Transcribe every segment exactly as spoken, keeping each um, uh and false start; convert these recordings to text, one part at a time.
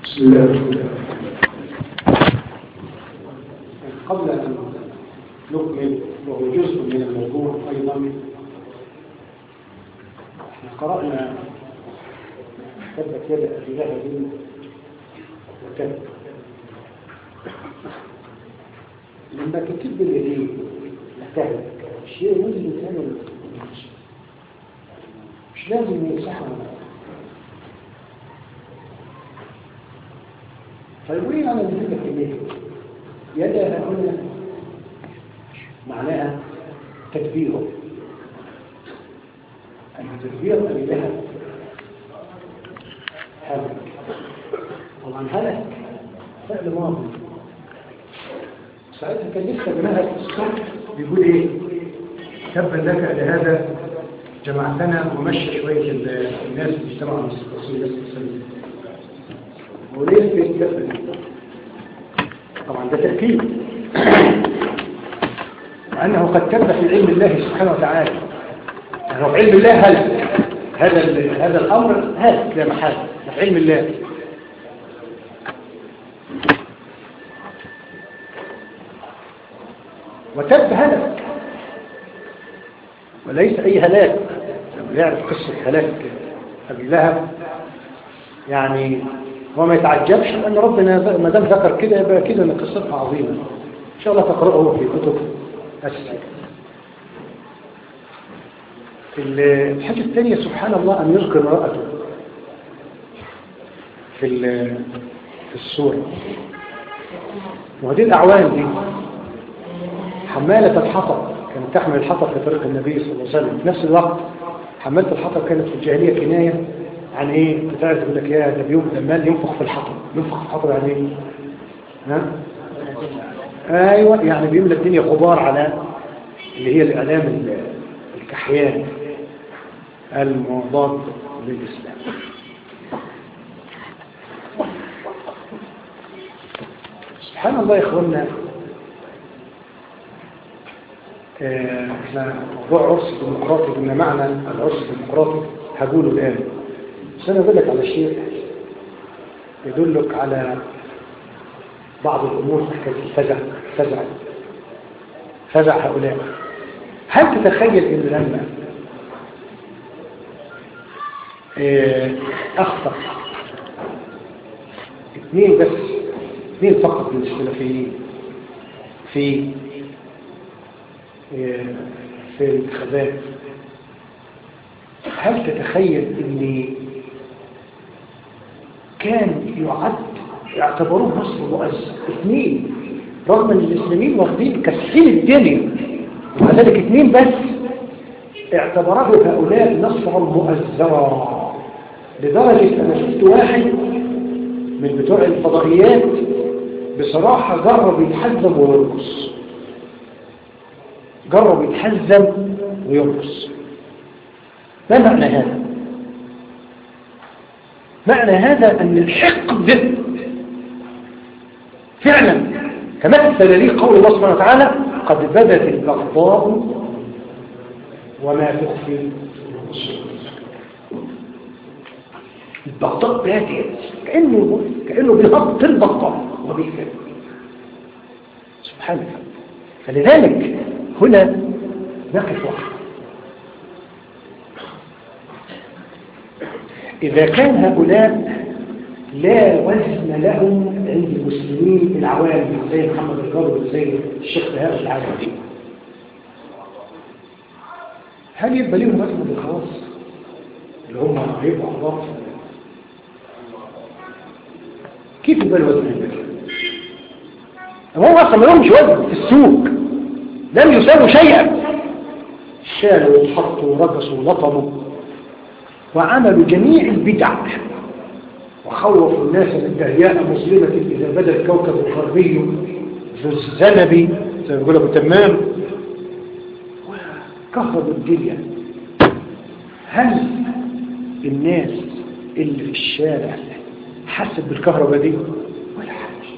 بسم الله الرحمن الرحيم. قبل أن نكمل وهو جزء من الموضوع أيضا، قرأنا تبت يد أبي لهب وتب لما تكب اليدين تهلك. الشيء ينزل الإنسان مش لازم يمسحها. فيقولين على ذلك الكلمة يدها هنا معناها تدبيره، أن تدبير أبي لهب هلك. طبعا هلك فعل ماضي، ساعتها كان لسه بنهج الصبح بيقول ايه؟ تبا لك لهذا جمعتنا ومشى شويه الناس اللي اجتمعوا على الرسول صلى الله عليه وسلم. وليه في الكفر؟ طبعا ده تأكيد أنه قد تب في علم الله سبحانه وتعالى، أنه في علم الله هلك. هذا هذا الأمر هلك لا محالة في علم الله. وتب هلك وليس أي هلاك. لما يعرف قصة هلاك أبي لهب يعني هو ما يتعجبش أن ربنا ما دام ذكر كده يبقى كده أن قصتها عظيمة. إن شاء الله تقرأه في كتب السيرة. الحاجة الثانية سبحان الله أن يذكر امرأته في في السورة. وهذه الأعوان دي حمالة الحطب، كانت تحمل الحطب في طريق النبي صلى الله عليه وسلم. في نفس الوقت حمالة الحطب كانت في الجاهلية كناية عن ايه؟ بتعرف يقول لك يا ده بيوم الأمال ينفخ في الحطب. ينفخ في الحطب يعني ايه؟ ها؟ ايوه، يعني بيملى الدنيا غبار على اللي هي الإعلام الكحيان المضاد للإسلام. سبحان الله يا اخوانا، احنا موضوع عرس ديمقراطي قلنا معنى العرس الديمقراطي هقوله الآن، بس أنا أقول لك على شيء يدلك على بعض الأمور حكاية الفزع فزع فزع هؤلاء. هل تتخيل إن لما أخطأ اثنين بس اثنين فقط من السلفيين في في الانتخابات، هل تتخيل ان كان يعد يعتبروه نصر مؤثر؟ اثنين، رغم ان الاسلاميين واخدين كسين الدنيا ومع ذلك اثنين بس اعتبره هؤلاء نصرا مؤثرا، لدرجه انا شفت واحد من بتوع الفضائيات بصراحه جرب يتحزم ويرقص. جرب يتحزم ويرقص. ما معنى هذا؟ معنى هذا أن الحقد فعلا كمثل لي قول الله سبحانه وتعالى قد بدت البغضاء وما تخفي البغضاء باتت كأنه كأنه بيهبط البغضاء وبيكذب. سبحان الله. فلذلك هنا نقف واحد. إذا كان هؤلاء لا وزن لهم عند المسلمين العوام زي محمد الجابر زي الشيخ بهاء العالمي، هل يبقى لهم وزن بالخواص اللي هم هيبقوا أحباط؟ كيف يبقى الوزن عندك؟ هم أصلا ما لهمش وزن في السوق، لم يساووا شيئا. شالوا وحطوا ورقصوا ولطموا وعملوا جميع البدع وخوفوا الناس من دهياء مسلمة إذا بدا الكوكب الغربي ذو الزنبي زي ما يقول أبو تمام وكهربوا الدنيا. هل الناس اللي في الشارع حست بالكهرباء دي؟ ولا حاجة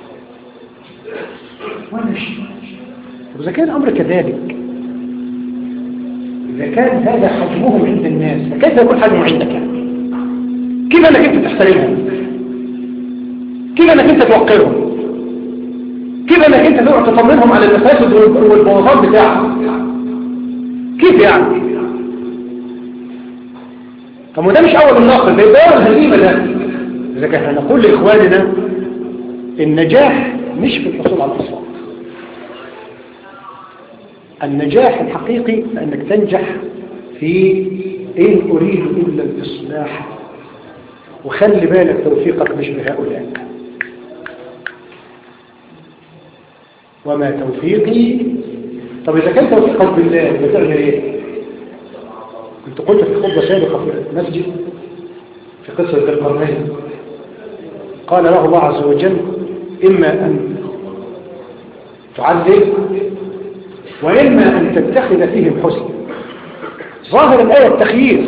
ولا شيء. وإذا كان الأمر كذلك، إذا كان هذا حجمهم عند الناس فكيف يكون حجمهم عندك؟ كيف أنك أنت تحترمهم؟ كيف انك انت توقرهم؟ كيف انك انت تقعد تطمنهم على المفاسد والبوظان بتاعهم؟ كيف يعني؟ طب وده مش اول الناقل، ده يبقى الهزيمه ده. اذا كان نقول لاخواننا النجاح مش في الحصول على الاصوات. النجاح الحقيقي انك تنجح في ان اريد الا الاصلاح، وخلي بالك توفيقك مش بهؤلاء. وما توفيقي، طب اذا كان توفيقك بالله بتعمل ايه؟ كنت قلت في خطبه سابقه في المسجد في قصه القرنين، قال له الله عز وجل اما ان تعذب واما ان تتخذ فيهم حسنا. ظاهر الايه التخيير،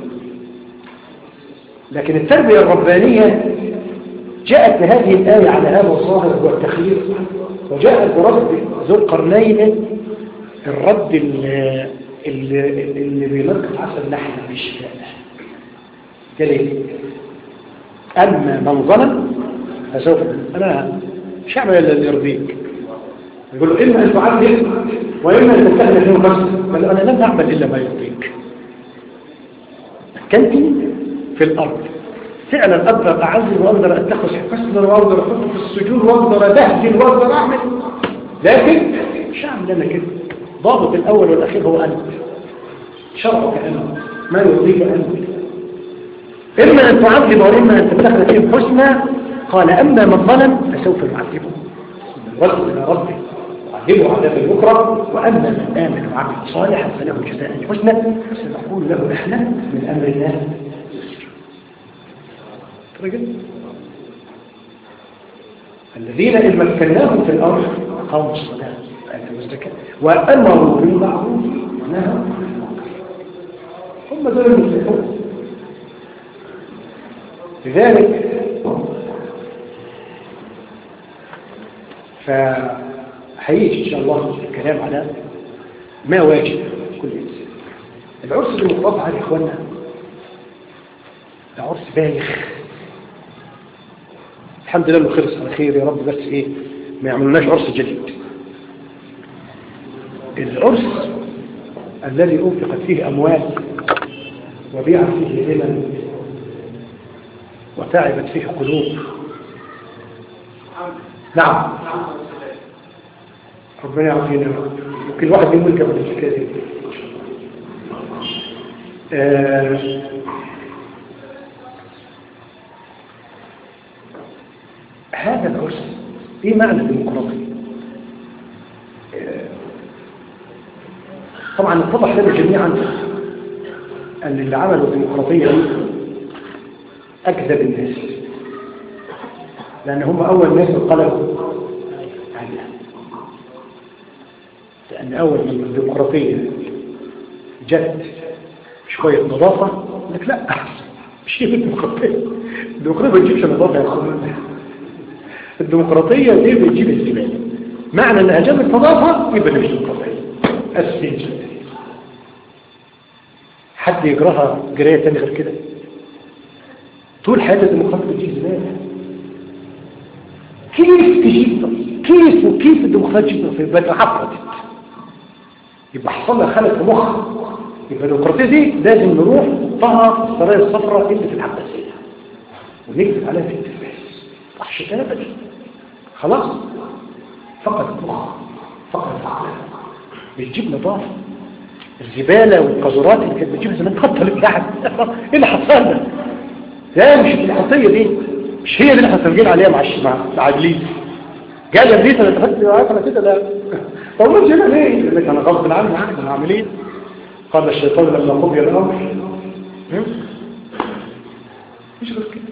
لكن التربيه الربانيه جاءت بهذه الآية على هذا الظاهر والتخيير، وجاءت برد ذو القرنين الرد اللي, اللي, اللي بيلقى عسل نحن بالشفاء. قال ايه؟ أما من ظلم فسوف، أنا مش هعمل إلا اللي يرضيك. يقول له إما أن تعذب وإما أن تتخذ فيهم حسنا. قال له أنا لن أعمل إلا ما يرضيك. مكنتني في الأرض، فعلا أقدر أعذب وأقدر أتخذ حسنا وأقدر أحطه في السجون وأقدر أدهجن وأقدر أعمل، لكن مش هعمل أنا كده. ضابط الأول والأخير هو أنت، شرعك أنت، ما يرضيك أنت. إما أن تعذب وإما أن تتخذ فيهم حسنا. قال أما من ظلم فسوف نعذبه والرد إلى ربه وعذبه عذاب البكرة، وأما من آمن وعمل صالحا فله جزاء حسنا سنقول له إحنا من أمر الله. الذين إن مكناهم في الأرض أقاموا الصلاة وآتوا الزكاة وأمروا بالمعروف ونهوا عن المنكر، هم دول المفلحون. لذلك فهيجي إن شاء الله الكلام على ما واجب كل إنسان. العرس المطلق على إخواننا ده عرس بايخ، الحمد لله انه خلص على خير يا رب، بس ايه ما يعملوناش عرس جديد. العرس الذي انفقت فيه اموال وبيعت فيه همم وتعبت فيه قلوب. نعم ربنا يعطينا، وكل واحد يقول كما الحكايه دي. آه هذا العرس ايه معنى الديمقراطية؟ طبعا اتضح لنا جميعا ان اللي عملوا الديمقراطية اكذب الناس، لان هم اول ناس انقلبوا عليها. لان اول ما الديمقراطية جت شوية نظافة لك لا مش هي الديمقراطية، الديمقراطية ما تجيبش نظافة يا اخوان، الديمقراطية دي بتجيب الزبالة. معنى انها جابت نظافة يبقى مش ديمقراطية اساسا. حد يجراها جراية تاني غير كده؟ طول حياة الديمقراطية بتجيب زبالة. كيف تجيب كيف وكيف الديمقراطية تجيب في يبقى اتعقدت، يبقى حصل لها خلل في مخ. يبقى الديمقراطية دي لازم نروح نحطها في السرايا الصفراء اللي في العباسية ونكتب عليها في التلفاز وحش تنبت. خلاص فقط المخ فقط العقل بتجيب نظافة. الزبالة والقذورات اللي كانت بتجيب زمان تبطل تحت. ايه اللي حصل ده؟ ده مش الديمقراطية دي، مش هي اللي احنا سجلين عليها مع مع ابليس. قال يا ابليس انا اتخذت معاك انا كده لا طب مش هنا ليه؟ يقول لك انا غصب عني عني انا هعمل ايه؟ قال الشيطان لما قضي الامر مش غير كده.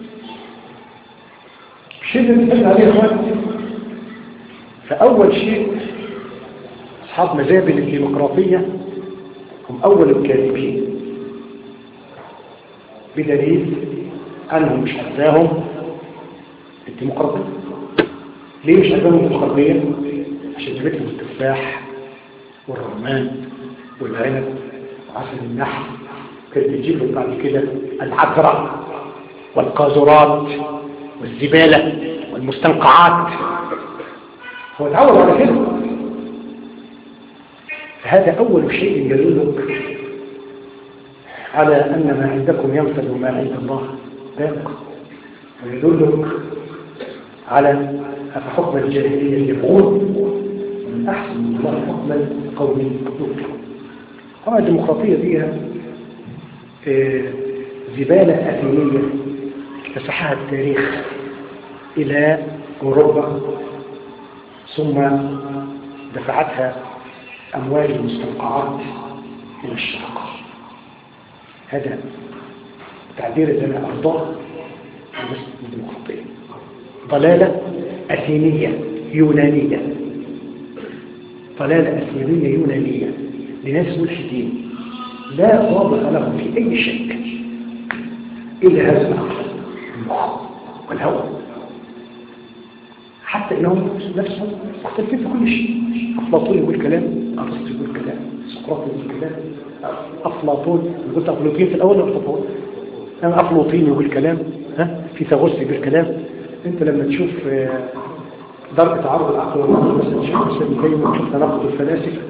الشيء اللي بنتكلم عليه يا اخوان، فاول شيء اصحاب مذاهب الديمقراطيه هم اول الكاذبين، بدليل انهم مش عايزاهم الديمقراطيه. ليه مش عايزاهم الديمقراطيه؟ عشان جابت لهم التفاح والرمان والعنب وعسل النحل، كانت بتجيب لهم بعد كده العذراء والقاذورات والزباله والمستنقعات، هو اتعود على كده. فهذا أول شيء يدلك على أن ما عندكم ينفذ وما عند الله باق، ويدلك على أفحكم الجاهلية يقول من أحسن الله حكما قوم يؤمنون. طبعا الديمقراطية دي زبالة أثينية اكتسحها التاريخ إلى أوروبا، ثم دفعتها أموال المستنقعات إلى الشرق. هذا تعبير لنا أرضاه الديمقراطية، ضلالة أثينية يونانية، ضلالة أثينية يونانية لناس ملحدين لا واضح لهم في أي شيء إلا هذا العقل المخ والهوى، حتى إنهم نفسهم مختلفين في كل شيء. أفلاطون يقول كلام، أرسطو يقول كلام، سقراط يقول كلام. أفلاطون قلت أفلاطين في الأول ولا أفلاطون؟ أنا أفلاطين يقول كلام، ها فيثاغورس يقول كلام. أنت لما تشوف درجة تعارض العقل والنقل مثلا تشوف مثلا زي ما تشوف تناقض الفلاسفة،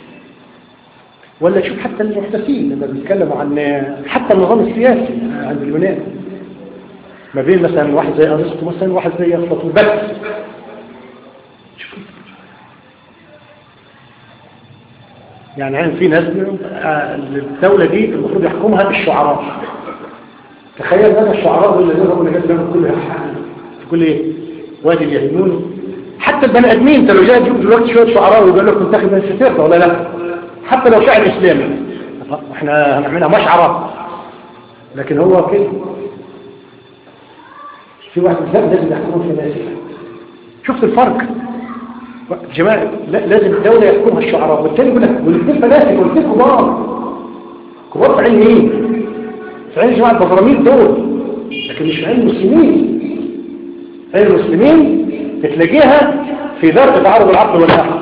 ولا تشوف حتى المحدثين لما بيتكلموا عن حتى النظام السياسي عند اليونان، ما بين مثلا واحد زي أرسطو مثلا واحد زي أفلاطون بس. يعني في ناس الدولة دي المفروض يحكمها الشعراء. تخيل هذا الشعراء اللي يظهروا من جد كلها في كل ايه وادي اليهنون. حتى البني ادمين انت لو جاي تجيب دلوقتي شويه شعراء ويقول لك منتخب من ستيرته ولا لا، حتى لو شاعر اسلامي احنا هنعملها مشعره، لكن هو كده في واحد مثال لازم يحكمون في ناسها. شفت الفرق جماعة؟ لازم الدولة يحكمها الشعراء، والتاني يقول لك والاثنين فلاسفة والاثنين كبار كبار في علم ايه؟ في علم جماعة البزراميل دول، لكن مش في علم المسلمين. علم المسلمين بتلاقيها في دار تعارض العقل والعقل،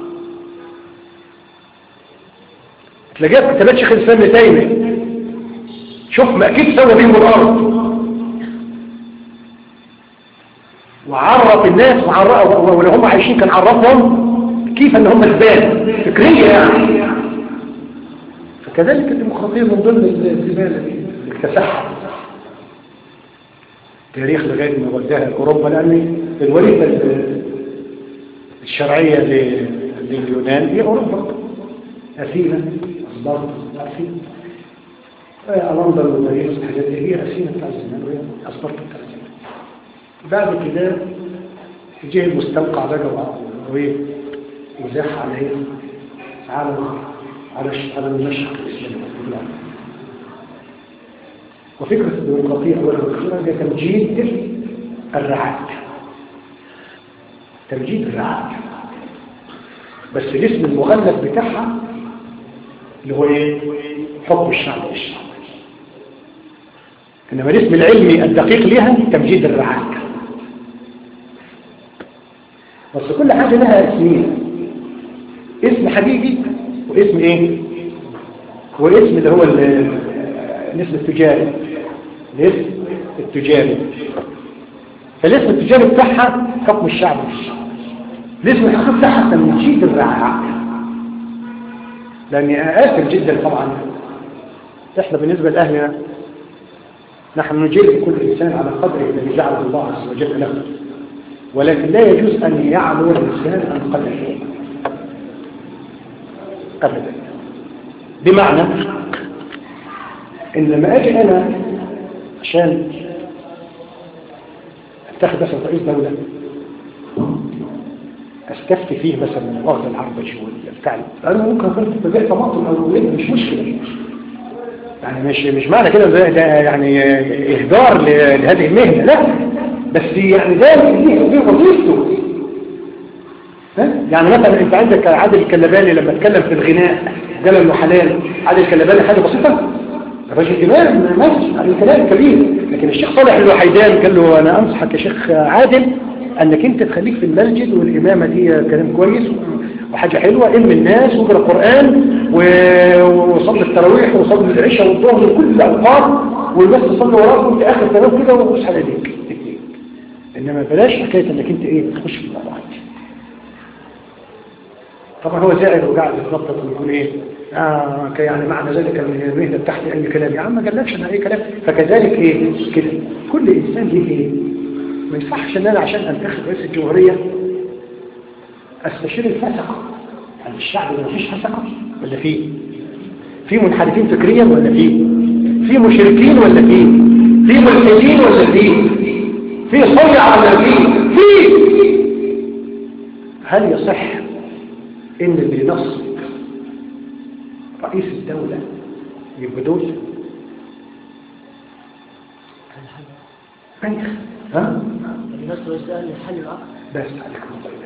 تلاقيها في كتابات شيخ الاسلام ابن تيمية. شوف ما اكيد سوى بهم الارض وعرف الناس وعرف ولو هم عايشين كان عرفهم كيف ان هم زبالة فكرية يعني. فكذلك الديمقراطية من ضمن الزبالة دي اكتسحها تاريخ لغاية ما وداها أوروبا، لأن الوريثة الشرعية لليونان هي أوروبا، أثينا أسبارتا أثينا ألندر وباريس الحاجات دي هي أثينا بتاع الزمان وهي أسبارتا بتاع الزمان. بعد كده جه المستنقع بقى ويزاح على ايه؟ على على على المشرق الاسلامي. وفكره الديمقراطيه اولا واخيرا هي تمجيد الرعاة، تمجيد الرعاة، بس الاسم المغلف بتاعها اللي هو ايه؟ حكم الشعب الشعب. انما الاسم العلمي الدقيق لها تمجيد الرعاة. بس كل حاجة لها اسمين، اسم حقيقي واسم ايه؟ واسم اللي هو الاسم التجاري، الاسم التجاري. فالاسم التجاري بتاعها حكم الشعب، الاسم الحقيقي بتاعها تمجيد الرعاة. لاني آسف جدا طبعا احنا بالنسبة لأهلنا نحن نجيب كل إنسان على قدره الذي جعله الله عز وجل له، ولكن لا يجوز أن يعلو الإنسان عن قدره أبدا. بمعنى إن لما أجي أنا عشان أتخذ مثلا رئيس دولة أستفتي فيه مثلا الأرض العربية والفعل، أنا ممكن أكون تبيع طماطم أو ولد مش مشكلة، يعني مش مش معنى كده ده يعني إهدار لهذه المهنة، لا، بس يعني ده دي وظيفته. يعني مثلا انت عندك عادل الكلباني لما اتكلم في الغناء قال انه حلال، عادل الكلباني حاجه بسيطه، الراجل كمان ماشي على الكلام كبير. لكن الشيخ صالح الوحيدان قال له انا انصحك يا شيخ عادل انك انت تخليك في المسجد، والامامه دي كلام كويس وحاجه حلوه، علم الناس واقرا قران وصلي التراويح وصلي العشاء والظهر وكل الاوقات، والناس تصلي وراك وانت اخر كلام كده وبص على ايديك. ان إنما بلاش حكاية إنك أنت إيه تخش في الموضوعات. طبعا هو زائد وقاعد يتنطط ويقول إيه آه يعني معنى ذلك أن المهنة تحت أي كلام. يا عم ما قالكش أنا أي كلام. فكذلك إيه كده كل إنسان ليه إيه. ما ينفعش إن أنا عشان أنتخب رئيس الجمهورية أستشير الفسقة. يعني الشعب ما فيش فسقة ولا فيه؟ في منحرفين فكريا ولا فيه؟ في مشركين ولا فيه؟ في ملحدين ولا فيه؟ في صيع ولا فيه؟ فيه. هل يصح إن اللي ينصب رئيس الدولة يبقى دول؟ أنت ها؟ النصر والسؤال الحل الآخر بس عليك الله.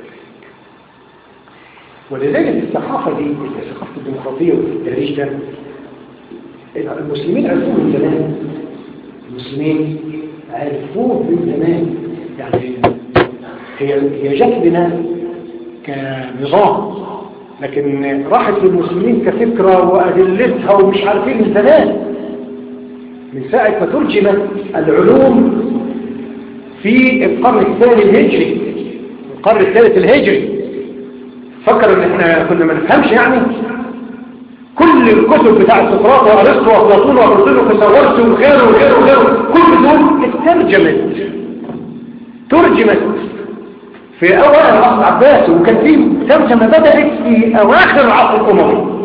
ولذلك الثقافة دي ثقافة الديمقراطية والتهريج ده المسلمين عرفوه من زمان. المسلمين عرفوه من زمان. يعني هي هي جت لنا كنظام لكن راحت للمسلمين كفكرة وأدلتها ومش عارفين من زمان. من ساعة ما ترجمت العلوم في القرن الثاني الهجري القرن الثالث الهجري. فكر ان احنا كنا ما نفهمش يعني كل الكتب بتاعت سقراط وارسطو وافلاطون وافلاطون وكساورس وغيره وغيره وغيره كل دول اترجمت ترجمت في اوائل العصر العباسي وكان في ترجمه بدات في اواخر العصر الاموي.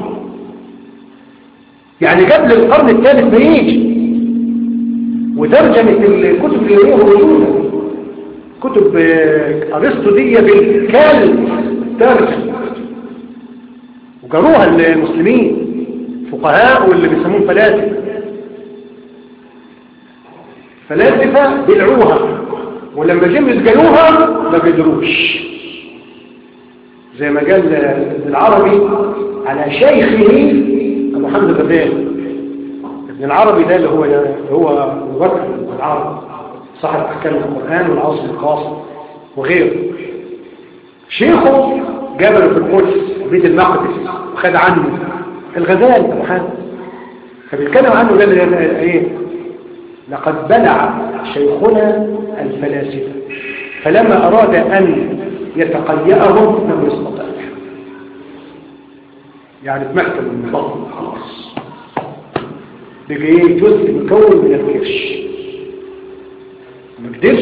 يعني قبل القرن الثالث ما يجي. وترجمت الكتب اللي هي موجوده كتب ارسطو دي بالكامل ترجم وقروها المسلمين فقهاء واللي بيسمون فلاسفه فلاسفه بيلعوها ولما جم يسجلوها ما بيدروش. زي ما قال ابن العربي على شيخه ابو حمد الغزالي. ابن العربي ده اللي هو اللي هو ابو بكر بن العربي صاحب احكام القران والعصر القاصر وغيره. شيخه جابله في القدس بيت المقدس وخد عنه الغزالي ابو حامد. فبيتكلم عنه قال ايه لقد بلع شيخنا الفلاسفه فلما اراد ان يتقيأهم لم يستطع. يعني اتمكن من البطن خلاص بقى ايه جزء مكون من الكرش ما قدرش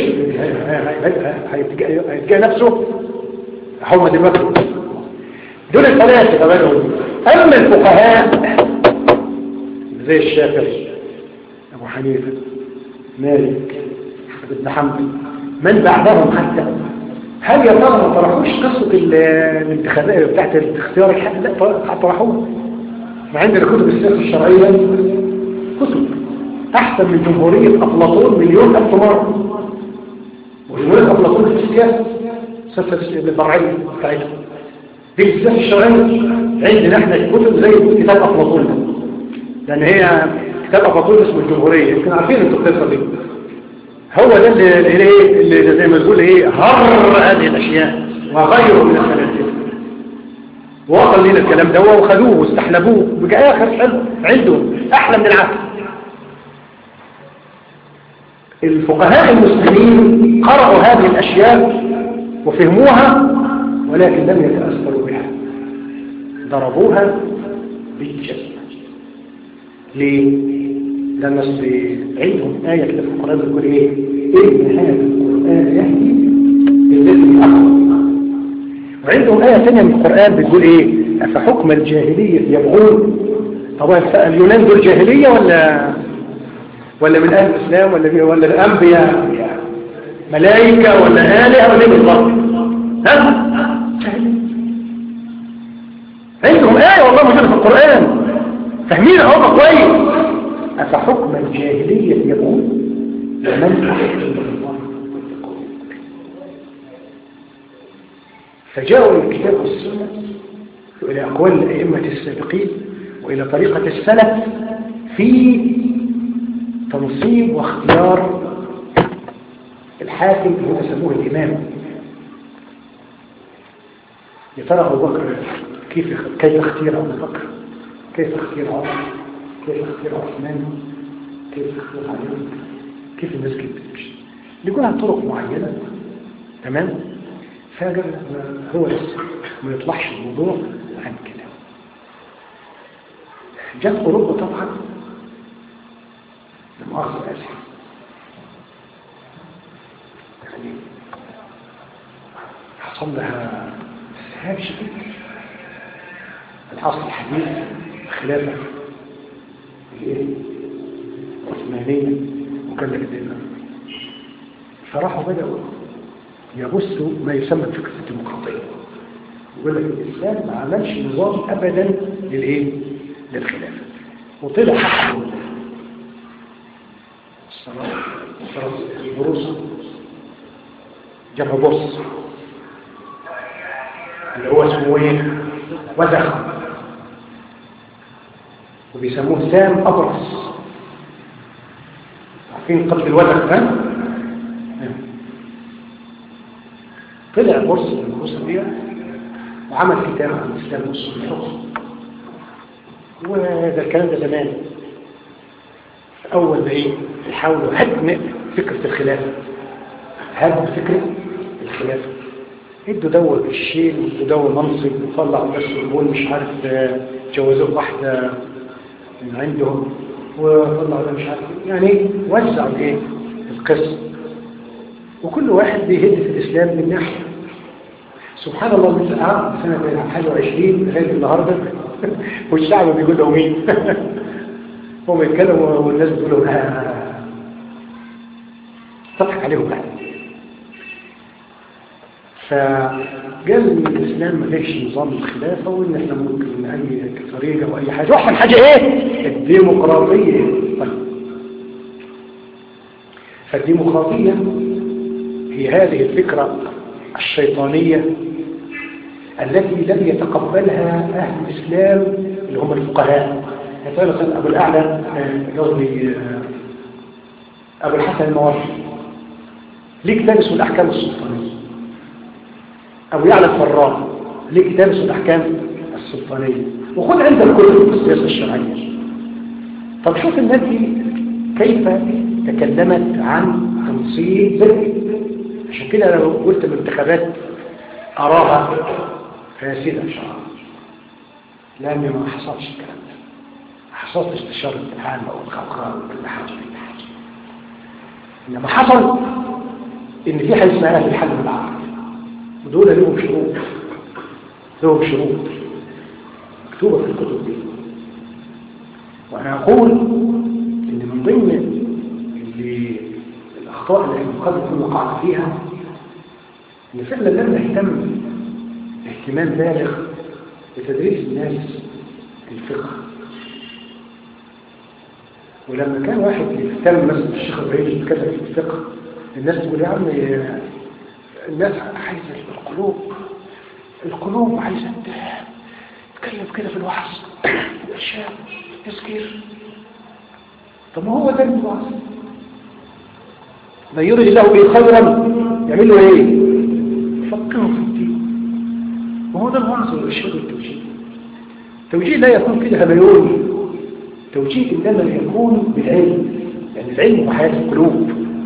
هيتجاه نفسه هم دلوقتي دول الثلاثه كمان. اما الفقهاء زي الشافعي ابو حنيفه مالك ابن حنبل من بعدهم حتى هل يا ترى ما طرحوش قصه الانتخابات بتاعت الاختيار الحق؟ لا طرحوه. وعندنا كتب السياسه الشرعيه كتب احسن من جمهوريه افلاطون مليون الف مره. وجمهوريه افلاطون في السياسه سياسه البرعيه بتاعتها دي السياسه الشرعيه. عندنا احنا كتب زي كتاب افلاطون ده لان هي كتاب افلاطون اسمه الجمهوريه. يمكن عارفين انتوا القصه دي. هو ده اللي, اللي, اللي زي ما تقول ايه هر هذه الاشياء وغيره من الفلاسفه وصل لنا الكلام ده وخذوه واستحلبوه بقى اخر حلو عندهم احلى من العقل. الفقهاء المسلمين قرأوا هذه الاشياء وفهموها ولكن لم يتأثروا بها ضربوها بالجزم. ليه؟ لأن عندهم آية كده في القرآن بتقول إيه؟ إن هذا القرآن يهدي للذي أقوى. وعندهم آية ثانية من القرآن بتقول إيه؟ أفحكم الجاهلية يبغون. طبعا اليونان دول جاهلية ولا ولا من أهل الإسلام ولا ولا الأنبياء ملائكة ولا آلهة ولا بالضبط؟ ها؟ عندهم آية والله موجودة في القرآن فاهمين أهو كويس. أفحكم الجاهلية يقول ومن أحكم الله. فجاءوا إلى الكتاب والسنة وإلى أقوال الأئمة السابقين وإلى طريقة السلف في تنصيب واختيار الحاكم اللي هو يسموه الإمام. يا ترى أبو بكر كيف كيف اختير أبو بكر؟ كيف اختير عمر؟ كيف اختير عثمان؟ كيف اختير علي؟ كيف الناس كيف بتمشي؟ يكون عن طرق معينة تمام؟ فقال هو لسه ما يطلعش الموضوع عن كده. جت أوروبا طبعا لمؤاخذة آسف يعني حصل لها استهاب شديد. العصر الحديث خلافة الايه؟ العثمانية مكلفة الدولة، فراحوا بدأوا يبثوا ما يسمى بفكرة الديمقراطية. يقول لك الإسلام ما عملش نظام أبدا للإيه؟ للخلافة. وطلع حق الصلاة البروس جمع بص اللي هو اسمه ايه؟ وزخ، وبيسموه سام أبرص. عارفين قتل الوزخ ده؟ طلع برص من البروس دي وعمل كتاب عن الإسلام والسنة، وهذا الكلام ده زمان. أول ما إيه يحاولوا هدم فكرة الخلافة، هدم فكرة الخلافة، ادوا دول بالشيل وادوا دول منصب وطلعوا بس يقول مش عارف جوازوه واحدة من عندهم وطلعوا مش عارف يعني وزعوا ايه القسم، وكل واحد بيهد في الإسلام من ناحية. سبحان الله من ساعة سنة حاجة وعشرين لغاية النهاردة والشعب بيقول له مين؟ هم يتكلموا والناس بيقولوا ها تضحك عليهم بقى. فقال ان الاسلام ما ليش نظام الخلافه وان احنا ممكن اي طريقه واي حاجه، واحسن حاجه ايه؟ الديمقراطيه. طيب فالديمقراطيه هي هذه الفكره الشيطانيه التي لم يتقبلها اهل الاسلام اللي هم الفقهاء. مثلا ابو الاعلى قصدي ابو الحسن المواردي ليه كتاب اسمه الاحكام السلطانيه، ابو يعلى الفراء ليه كتاب اسمه الاحكام السلطانيه، وخد عندك كتب في السياسه الشرعيه. طب شوف الناس دي كيف تكلمت عن تنصيب ذكي. عشان كده لو قلت الانتخابات اراها فاسده ان شاء الله، لان ما حصلش الكلام ده، ما حصلش استشاره العامه والخلقاء وكل حاجه كل حاجه. انما حصل ان في حاجه اسمها اهل الحل والعقد، ودول لهم شروط، لهم شروط مكتوبه في الكتب دي. وانا اقول ان من ضمن اللي الاخطاء اللي قد نكون وقعنا فيها ان فعلا لم نهتم اهتمام بالغ بتدريس الناس الفقه. ولما كان واحد يهتم مثلا الشيخ ابراهيم يتكلم في الفقه، الناس تقول يا عم الناس عايزه القلوب، القلوب عايزه تتكلم كده في الوعظ الاشياء تذكير. طب ما هو ده الوعظ، من يريد الله به خيرا يعمل له ايه؟ يفكره في الدين. وهو ده الوعظ والارشاد والتوجيه. التوجيه لا يكون كده هبيوني، توجيه انما يكون بالعلم، يعني العلم وحياه القلوب.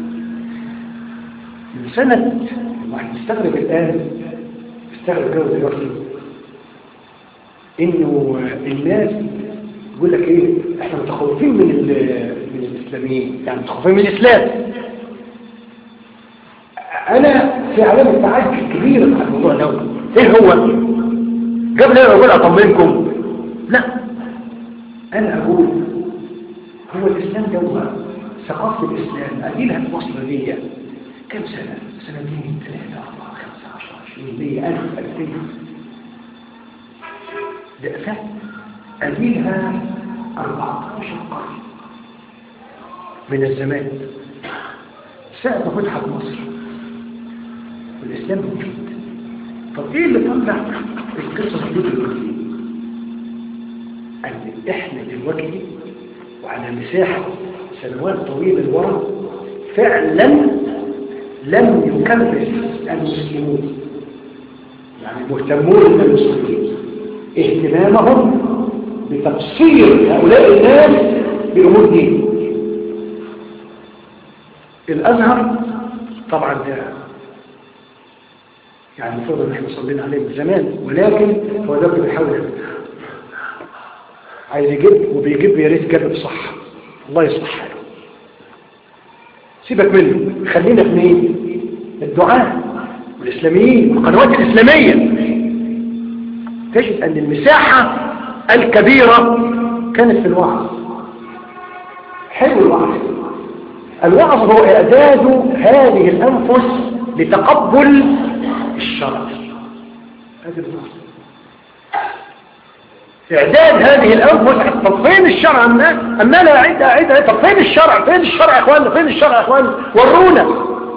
من سنه واحد يستغرب الان، يستغرب جو دلوقتي انه الناس يقول لك ايه احنا متخوفين من من الاسلاميين، يعني متخوفين من الاسلام. انا في علامه تعجب كبيره على الموضوع ده. ايه هو؟ قبل ان اقول اطمنكم، لا انا اقول هو الاسلام جوهر، ثقافه الاسلام اديلها الوصله دي كم سنه؟ سنتين ثلاثه اربعه خمسه عشر عشرين مية الف الفين دقفات، اديلها اربعتاشر قرن من الزمان. ساعه ما فتحت مصر والاسلام موجود. طب ايه اللي طلع القصص دي دلوقتي؟ ان احنا دلوقتي وعلى مساحه سنوات طويله لورا فعلا لم يكرس المسلمون، يعني مهتمون من المسلمين اهتمامهم بتفسير هؤلاء الناس بأمور دين. الأزهر طبعا ده يعني المفروض ان احنا صلينا عليه من زمان، ولكن هو دلوقتي بيحاول عايز يجيب وبيجيب، يا ريت جاب صح. الله يصلح حاله. سيبك منه، خلينا في مين؟ الدعاء والاسلاميين والقنوات الاسلاميه. تجد ان المساحه الكبيره كانت في الوعظ. حلو الوعظ. الوعظ هو اعداد هذه الانفس لتقبل الشرع. هذه الوعظ إعداد هذه الأنفس. طب فين الشرع؟ أما لا أعد أعد طب فين الشرع؟ فين الشرع يا إخواننا؟ فين الشرع يا إخواننا؟ ورونا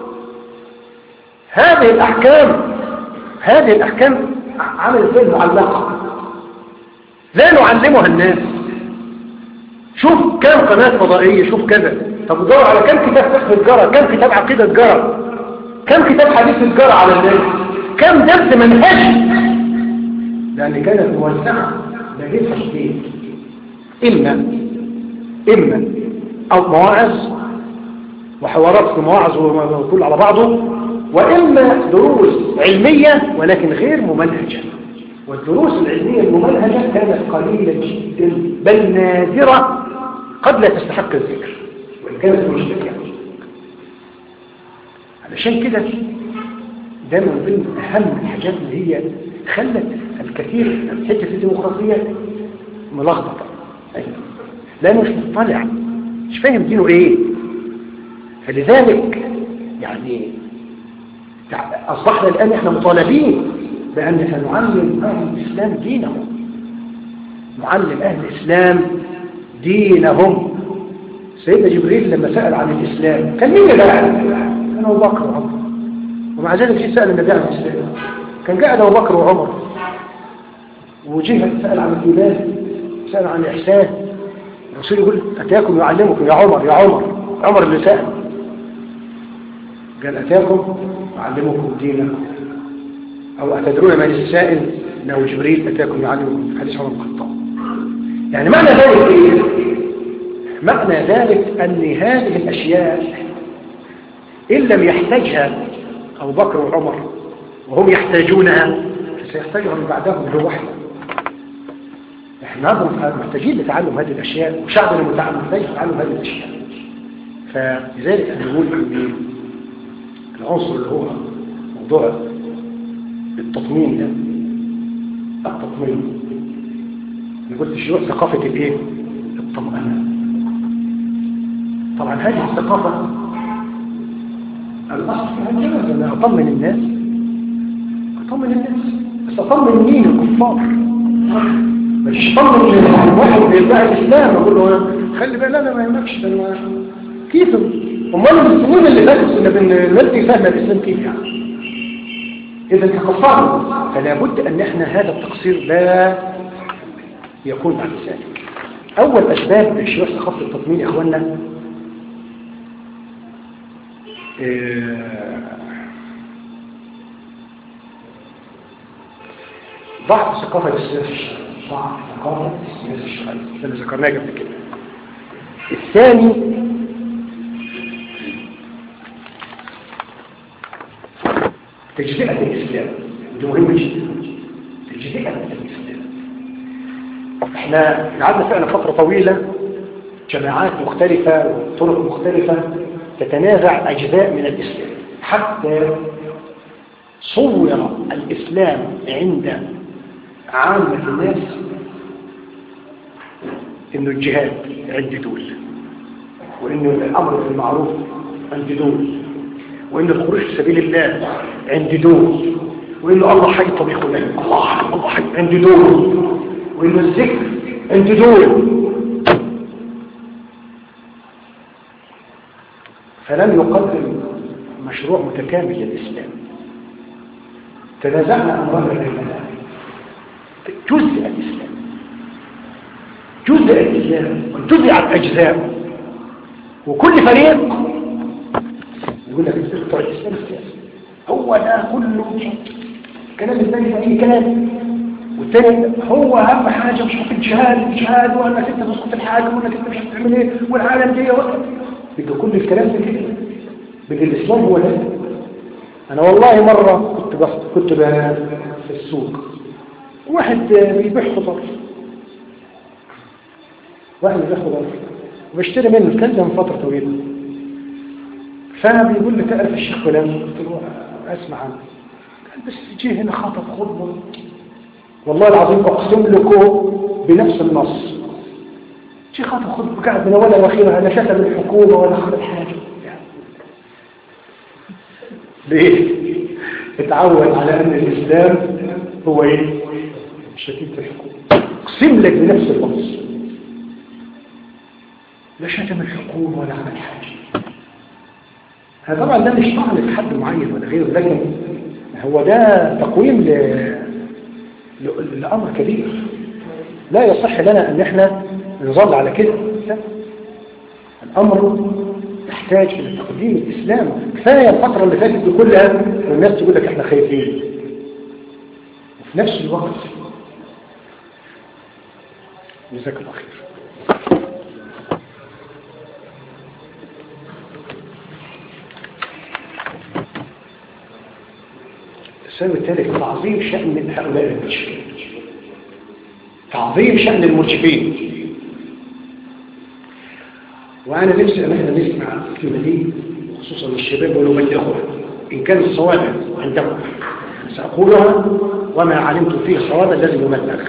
هذه الأحكام. هذه الأحكام عملت فين معلقة؟ لا نعلمها الناس. شوف كم قناة فضائية، شوف كذا. طب دور على كم كتاب فقه الجرى، كم كتاب عقيدة الجرى، كم كتاب حديث الجرى على الناس، كم درس منهج، لأن كانت موزعة. لقيت حاجتين، إما إما أو مواعظ وحوارات في مواعظ وكل على بعضه، وإما دروس علمية ولكن غير ممنهجة. والدروس العلمية الممنهجة كانت قليلة جدا بل نادرة قد لا تستحق الذكر وإن كانت مشتركة. علشان كده ده من ضمن أهم الحاجات اللي هي خلت الكثير من حتة الديمقراطية ملخبطة. أيوة. لأنه مش مطلع، مش فاهم دينه إيه. فلذلك يعني أصبحنا الآن إحنا مطالبين بأن إحنا نعلم أهل الإسلام دينهم، نعلم أهل الإسلام دينهم. سيدنا جبريل لما سأل عن الإسلام كان مين اللي قاعد؟ كان أبو بكر وعمر. ومع ذلك جه سأل النبي عن الإسلام، كان قاعد أبو بكر وعمر. وجه سأل عن الإيمان، سأل عن الإحسان. الرسول يقول أتاكم يعلمكم يا عمر يا عمر عمر اللي سأل قال أتاكم يعلمكم دينكم، أو أتدرون من السائل؟ إنه جبريل أتاكم يعلمكم، حديث عمر بن الخطاب. يعني معنى ذلك إيه؟ معنى ذلك أن هذه الأشياء إن لم يحتاجها أبو بكر وعمر وهم يحتاجونها فسيحتاجها من بعدهم اللي هو احنا. احنا محتاجين لتعلم هذه الأشياء، وشعبنا محتاج لتعلم هذه الأشياء. فلذلك أنا بقول أن العنصر اللي هو موضوع التطمين ده، التطمين أنا قلت شيوع ثقافة الايه؟ الطمأنة. طبعا هذه الثقافة الأصل فيها الجواز، أنا أطمن الناس أطمن الناس بس أطمن مين؟ الكفار. مش أطمن واحد بيدعي الإسلام أقول له خلي بالك لا ما يهمكش ده كيف؟ أمال المسلمين اللي فاتوا إن الناس دي فاهمة الإسلام كيف يعني؟ إذا تكفرنا، فلا بد أن احنا هذا التقصير لا يكون بعد ذلك. أول أسباب لشيوع ثقافة التطمين يا إخواننا ضعف ثقافة السياسة الشرعية. ضعف ثقافة السياسة الشرعية اللي ذكرناه قبل كده. الثاني تجزئة الإسلام، دي مهمة جدا. تجزئة الإسلام. احنا قعدنا فعلا فترة طويلة جماعات مختلفة وطرق مختلفة تتنازع أجزاء من الإسلام، حتى صور الإسلام عند عامة الناس إنه الجهاد عند دول، وإنه الأمر بالمعروف عند دول، وإنه الخروج في سبيل الله عند دول، وإنه الله حي طبيخ الله الله الله حي عند دول، وإنه الذكر عند دول. فلم يقدم مشروع متكامل للإسلام. تنازعنا أمرنا العبادات. جزء الإسلام جزء الإسلام وجزئت أجزاء، وكل فريق يقول لك بتوع الإسلام السياسي هو ده كله كلام الثاني أي كلام، والثاني هو أهم حاجة مش في الجهاد الجهاد وأنك أنت تسقط الحاكم وأنك أنت مش هتعمل إيه والعالم دي وقت بده كل الكلام ده كده. بدل الإسلام هو ده أنا والله مرة كنت بس كنت في السوق، واحد بيبيع خضار واحد بيبيع خضار وبشتري منه، الكلام ده من فترة طويلة. فبيقول لي تعرف الشيخ فلان؟ قلت له أسمع عنه. قال بس جه هنا خطب خطبه، والله العظيم أقسم لكم بنفس النص، جه خطب خطبه قاعد من أولها وأخيرها، لا شتم الحكومة ولا خلق حاجة. ليه؟ اتعود على أن الإسلام هو إيه؟ شتيمة الحكومة. أقسم لك بنفس النص، لا شتم الحكومة ولا عمل حاجة. هذا طبعا ده مش طعن في حد معين ولا غيره، لكن هو ده تقويم ل... ل... لأمر كبير لا يصح لنا أن احنا نظل على كده. الأمر تحتاج إلى تقديم الإسلام. كفاية الفترة اللي فاتت دي كلها والناس تقول لك احنا خايفين، وفي نفس الوقت جزاك الله خير. السبب الثالث تعظيم شأن هؤلاء المرجفين، تعظيم شأن المرجفين. وأنا نفسي أن احنا نسمع الكلمة دي خصوصا للشباب ونبلغها إن كان الصواب عندهم، سأقولها وما علمت فيه صوابا لازم يبلغ.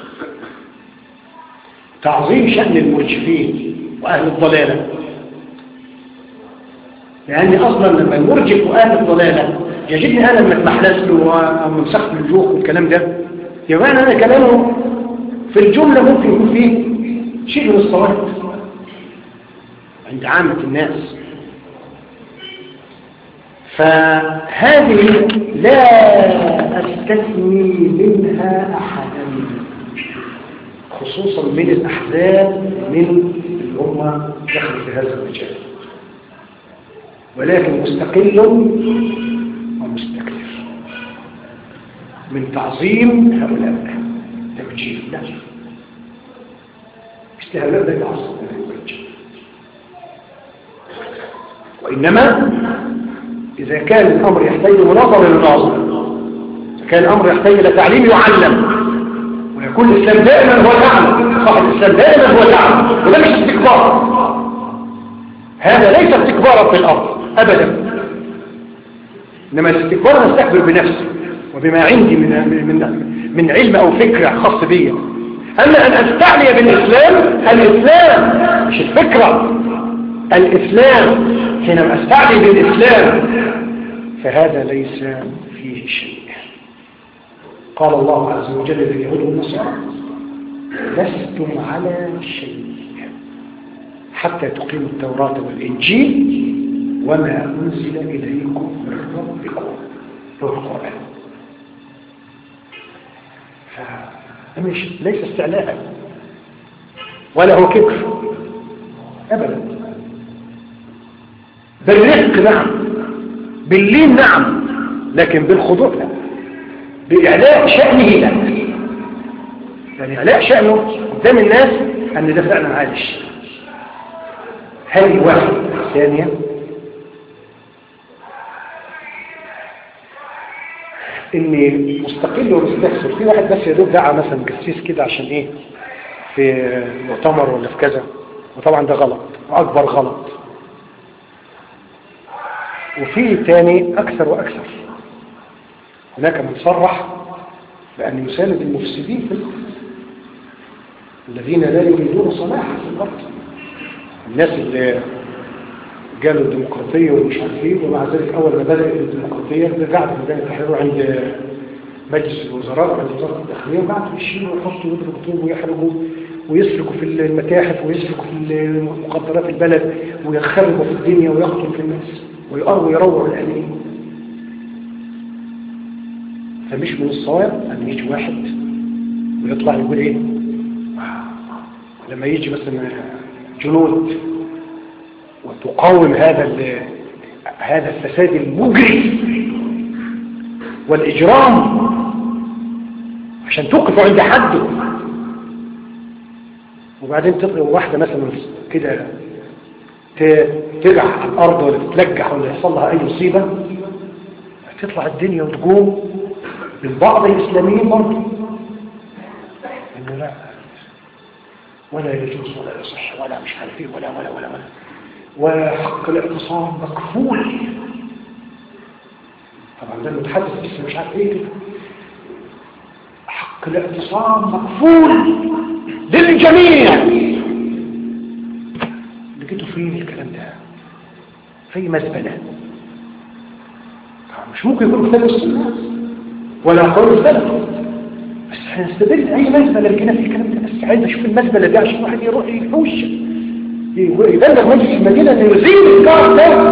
تعظيم شأن المرجفين وأهل الضلالة، لأن أصلا لما المرجف وأهل الضلالة يجدني أنا لما اتمحلس له ومسخت الجوخ والكلام ده، يبقى أنا كلامه في الجملة ممكن يكون فيه شيء من الصواب عند عامة الناس. فهذه لا أستثني منها أحدا، خصوصا من الأحزاب من اللي هم دخلوا في هذا المجال، ولكن مستقل ومستكبر من تعظيم هؤلاء تبجيل. لا، مثل هؤلاء لا يعظم وإنما إذا كان الأمر يحتاج مناظرة للناظر، إذا كان الأمر يحتاج إلى تعليم يعلم، ويكون الإسلام دائما هو تعلم، صح، الإسلام دائما هو تعلم، وده مش استكبار، هذا ليس استكبارا في الأرض أبدا، إنما الاستكبار نستكبر بنفسي وبما عندي من من من علم أو فكرة خاص بي. أما أن أستعلي بالإسلام، الإسلام مش الفكرة، الإسلام حينما أستعلي بالإسلام فهذا ليس فيه شيء. قال الله عز وجل لليهود والنصارى لستم على شيء حتى تقيموا التوراة والإنجيل وما أنزل إليكم من ربكم هو القرآن. فمش ليس استعلاء ولا هو كبر أبدا، بالرفق نعم، باللين نعم، لكن بالخضوع لا، بإعلاء شأنه لا، يعني إعلاء شأنه قدام الناس أن ده فعلا عايش. هذه واحد. ثانيا إني مستقل ومستكثر. في واحد بس يدوب دعا مثلا قسيس كده عشان إيه في مؤتمر ولا في كذا، وطبعا ده غلط وأكبر غلط. وفي تاني أكثر وأكثر، هناك من صرح بأن يساند المفسدين في الأرض الذين لا يريدون صلاحا في الأرض، الناس اللي قالوا الديمقراطية ومش عارفين، ومع ذلك أول ما بدأت الديمقراطية قعدوا في ميدان التحرير عند مجلس الوزراء عند وزارة الداخلية، وقعدوا يشيلوا ويحطوا ويضربوا طوب ويحرقوا ويسرقوا في المتاحف ويسرقوا في مقدرات البلد ويخربوا في الدنيا ويقتلوا في الناس ويقروا ويروعوا الأمين. فمش من الصواب أن يجي واحد ويطلع يقول إيه لما يجي مثلا جنود وتقاوم هذا هذا الفساد المجري والإجرام عشان توقفوا عند حده، وبعدين تطلع واحدة مثلا كده تقع على الأرض ولا تتلجح ولا يحصل لها أي مصيبة تطلع الدنيا وتقوم من بعض الإسلاميين برضه إنه لا ولا يجوز ولا يصح ولا مش عارف ايه ولا ولا ولا ولا وحق الاعتصام مكفول. طبعا ده المتحدث بس مش عارف ايه كده. حق الاعتصام مكفول للجميع. لقيتوا فين الكلام ده؟ في مزبله. مش ممكن يكون كتاب السنه ولا قول السلف، بس هنستدل اي مزبله لقينا في الكلام ده. بس عايز اشوف المزبله دي عشان واحد يروح يحوش يبلغ مجلس المدينه انه يزيل الكار ده.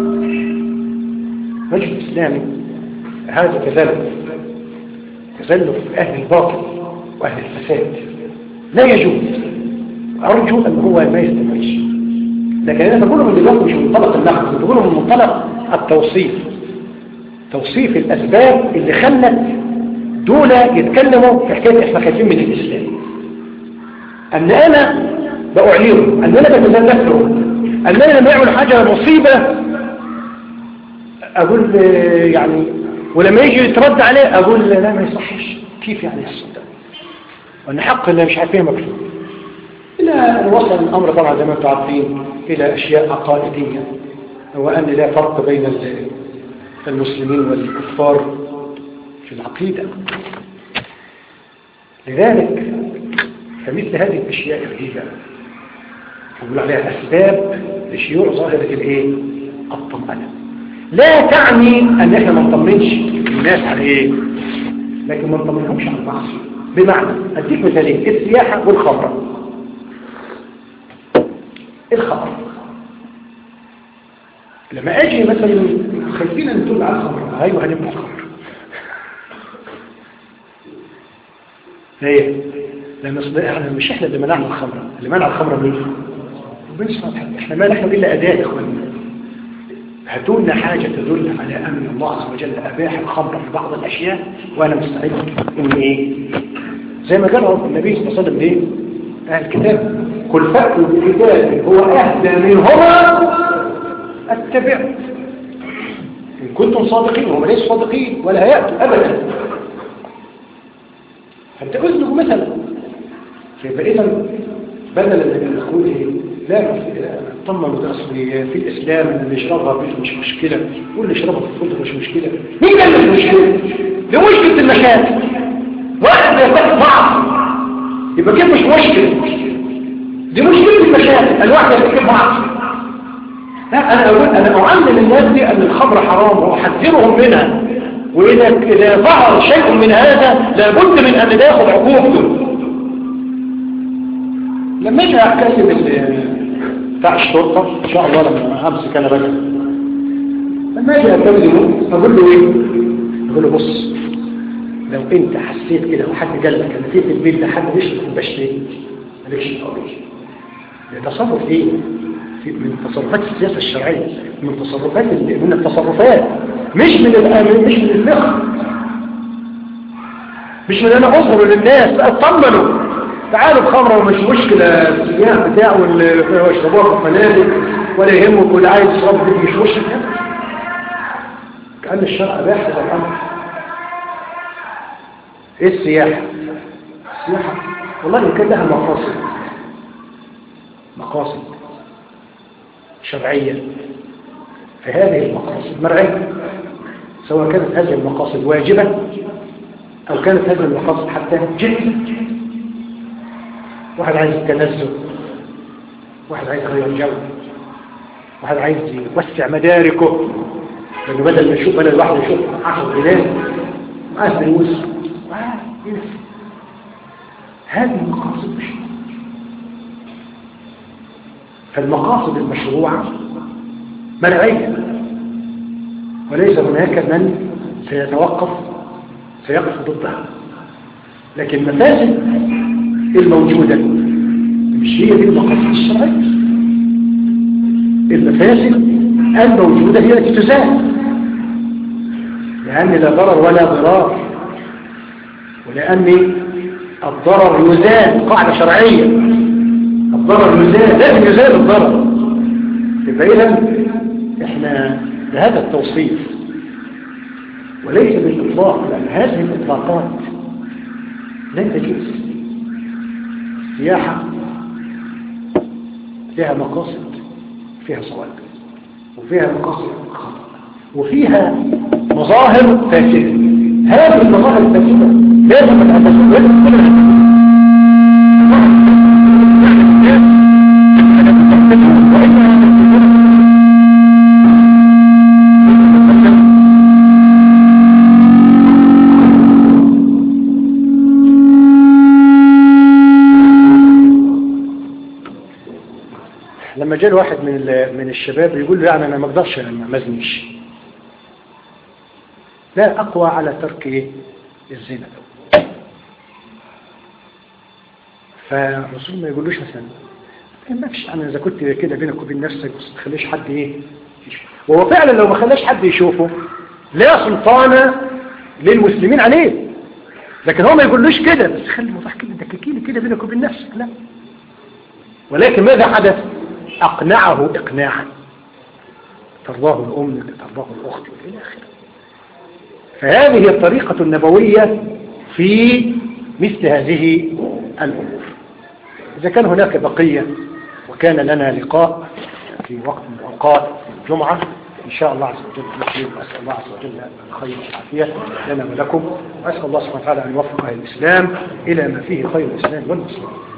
مجلس اسلامي هذا تزلف تزلف اهل الباطل واهل الفساد لا يجوز. ارجو ان هو ما يستمرش، لكن انا بقوله من دلوقتي مش من منطلق النقد، بقوله من منطلق التوصيف، توصيف الاسباب اللي خلت دول يتكلموا في حكايه احنا خايفين من الاسلام. ان انا بأعيره، ان انا بتزلف له، ان انا لما يعمل حاجه مصيبه اقول يعني، ولما يجي يترد عليه اقول لا ما يصحش. كيف يعني الصدق وان حق اللي مش عارفين مكتوب؟ الى ان وصل الامر طبعا زي ما انتم عارفين الى اشياء عقائديه، وان لا فرق بين المسلمين والكفار في العقيده. لذلك فمثل هذه الاشياء الغريبه يقول عليها اسباب لشيوع ظاهره الايه؟ الطمأنة. لا تعني ان احنا ما نطمنش الناس على ايه، لكن ما نطمنهمش على المعصيه. بمعنى اديك مثالين: السياحه والخمره. الخمر لما اجي مثلا خايفين ان تقول على الخمر، ايوه هنبقى الخمر ليه؟ لان احنا مش احنا اللي منعنا الخمر، اللي منع الخمر مين؟ ربنا سبحانه وتعالى. احنا ما نحن الا اداه يا اخواننا. هاتوا لنا حاجه تدل على ان الله عز وجل اباح الخمر في بعض الاشياء وانا مستعد ان ايه؟ زي ما قال النبي صلى الله عليه وسلم ليه؟ اهل الكتاب: قل فأتوا بكتاب هو اهدى منهما اتبعوا ان كنتم صادقين. وهم ليسوا صادقين ولا هيأتوا ابدا. فانت اذنه مثلا فيبقى اذا بدلا من نقول ايه؟ لا طمنوا ده اصل في الاسلام اللي يشربها مش مشكله، واللي يشربها في الفندق مش مشكله. مين قال لك مشكله؟ دي مشكله المشاكل. واحد يتفق بعض يبقى كيف مش مشكله؟ دي مشكله المشاكل. الواحد يتفق بعض. لا انا اقول انا اعلم الناس دي ان الخمر حرام واحذرهم منها، واذا اذا ظهر شيء من هذا لابد من ان ياخذ عقوبته. لما اجي اتكلم بتاع الشرطه ان شاء الله لما همسك انا بقى، لما اجي اكلمه اقول له ايه؟ اقول له بص، لو انت حسيت كده وحد قال لك انا في البيت ده حد بيشرب بشتري مالكش دعوه. ده تصرف ايه؟ من تصرفات السياسه الشرعيه، من تصرفات من التصرفات مش من الامن، مش من الفقه، مش من انا اظهر للناس اطمنوا تعالوا بخمره ومش مشكله السياح بتاعه واللي يشربوها في الفنادق ولا يهمك، واللي عايز يشرب دي مش مشكله. كأن الشرع اباح هذا الامر. ايه السياحه؟ السياحه والله كان لها مقاصد، مقاصد شرعيه. فهذه المقاصد مرعيه، سواء كانت هذه المقاصد واجبه او كانت هذه المقاصد حتى جائزه. واحد عايز التنزه، واحد عايز يغير جو، واحد عايز يوسع مداركه، لانه بدل ما يشوف بدل الواحد يشوف عشر بلاد معاه فلوس. هذه المقاصد مش، فالمقاصد المشروعه مرعيه، وليس هناك من سيتوقف سيقف ضدها. لكن المفاسد الموجودة مش هي دي المقاصد الشرعية. المفاسد الموجودة هي التي تزال، لأن لا ضرر ولا ضرار، ولأن الضرر يزال. قاعدة شرعية: الضرر يزال، لازم يزال الضرر. فإذا احنا بهذا التوصيف وليس بالإطلاق، لأن هذه الإطلاقات لن تجوز. السياحة فيها مقاصد، فيها صواب، وفيها مقاصد خطأ، وفيها مظاهر فاسدة. هذه المظاهر الفاسدة لازم أن تكون لما جاء واحد من من الشباب يقول له يعني انا ما اقدرش ما ازنيش، لا اقوى على ترك ايه الزنا. فالرسول ما يقولوش مثلا ما فيش، انا اذا كنت كده بينك وبين نفسك بس ما تخليش حد ايه يشوف. وهو فعلا لو ما خلاش حد يشوفه لا سلطان للمسلمين عليه، لكن هو ما يقولوش كده بس خلي الموضوع كده دكاكيلي كده بينك وبين نفسك، لا. ولكن ماذا حدث؟ أقنعه إقناعا ترضاه الأم ترضاه الأخت إلى آخره. فهذه الطريقة النبوية في مثل هذه الأمور. إذا كان هناك بقية وكان لنا لقاء في وقت من الأوقات الجمعة إن شاء الله عز وجل نحن أسأل الله عز وجل الخير والعافية لنا ولكم، وأسأل الله سبحانه وتعالى أن يوفق أهل الإسلام إلى ما فيه خير الإسلام والمسلمين.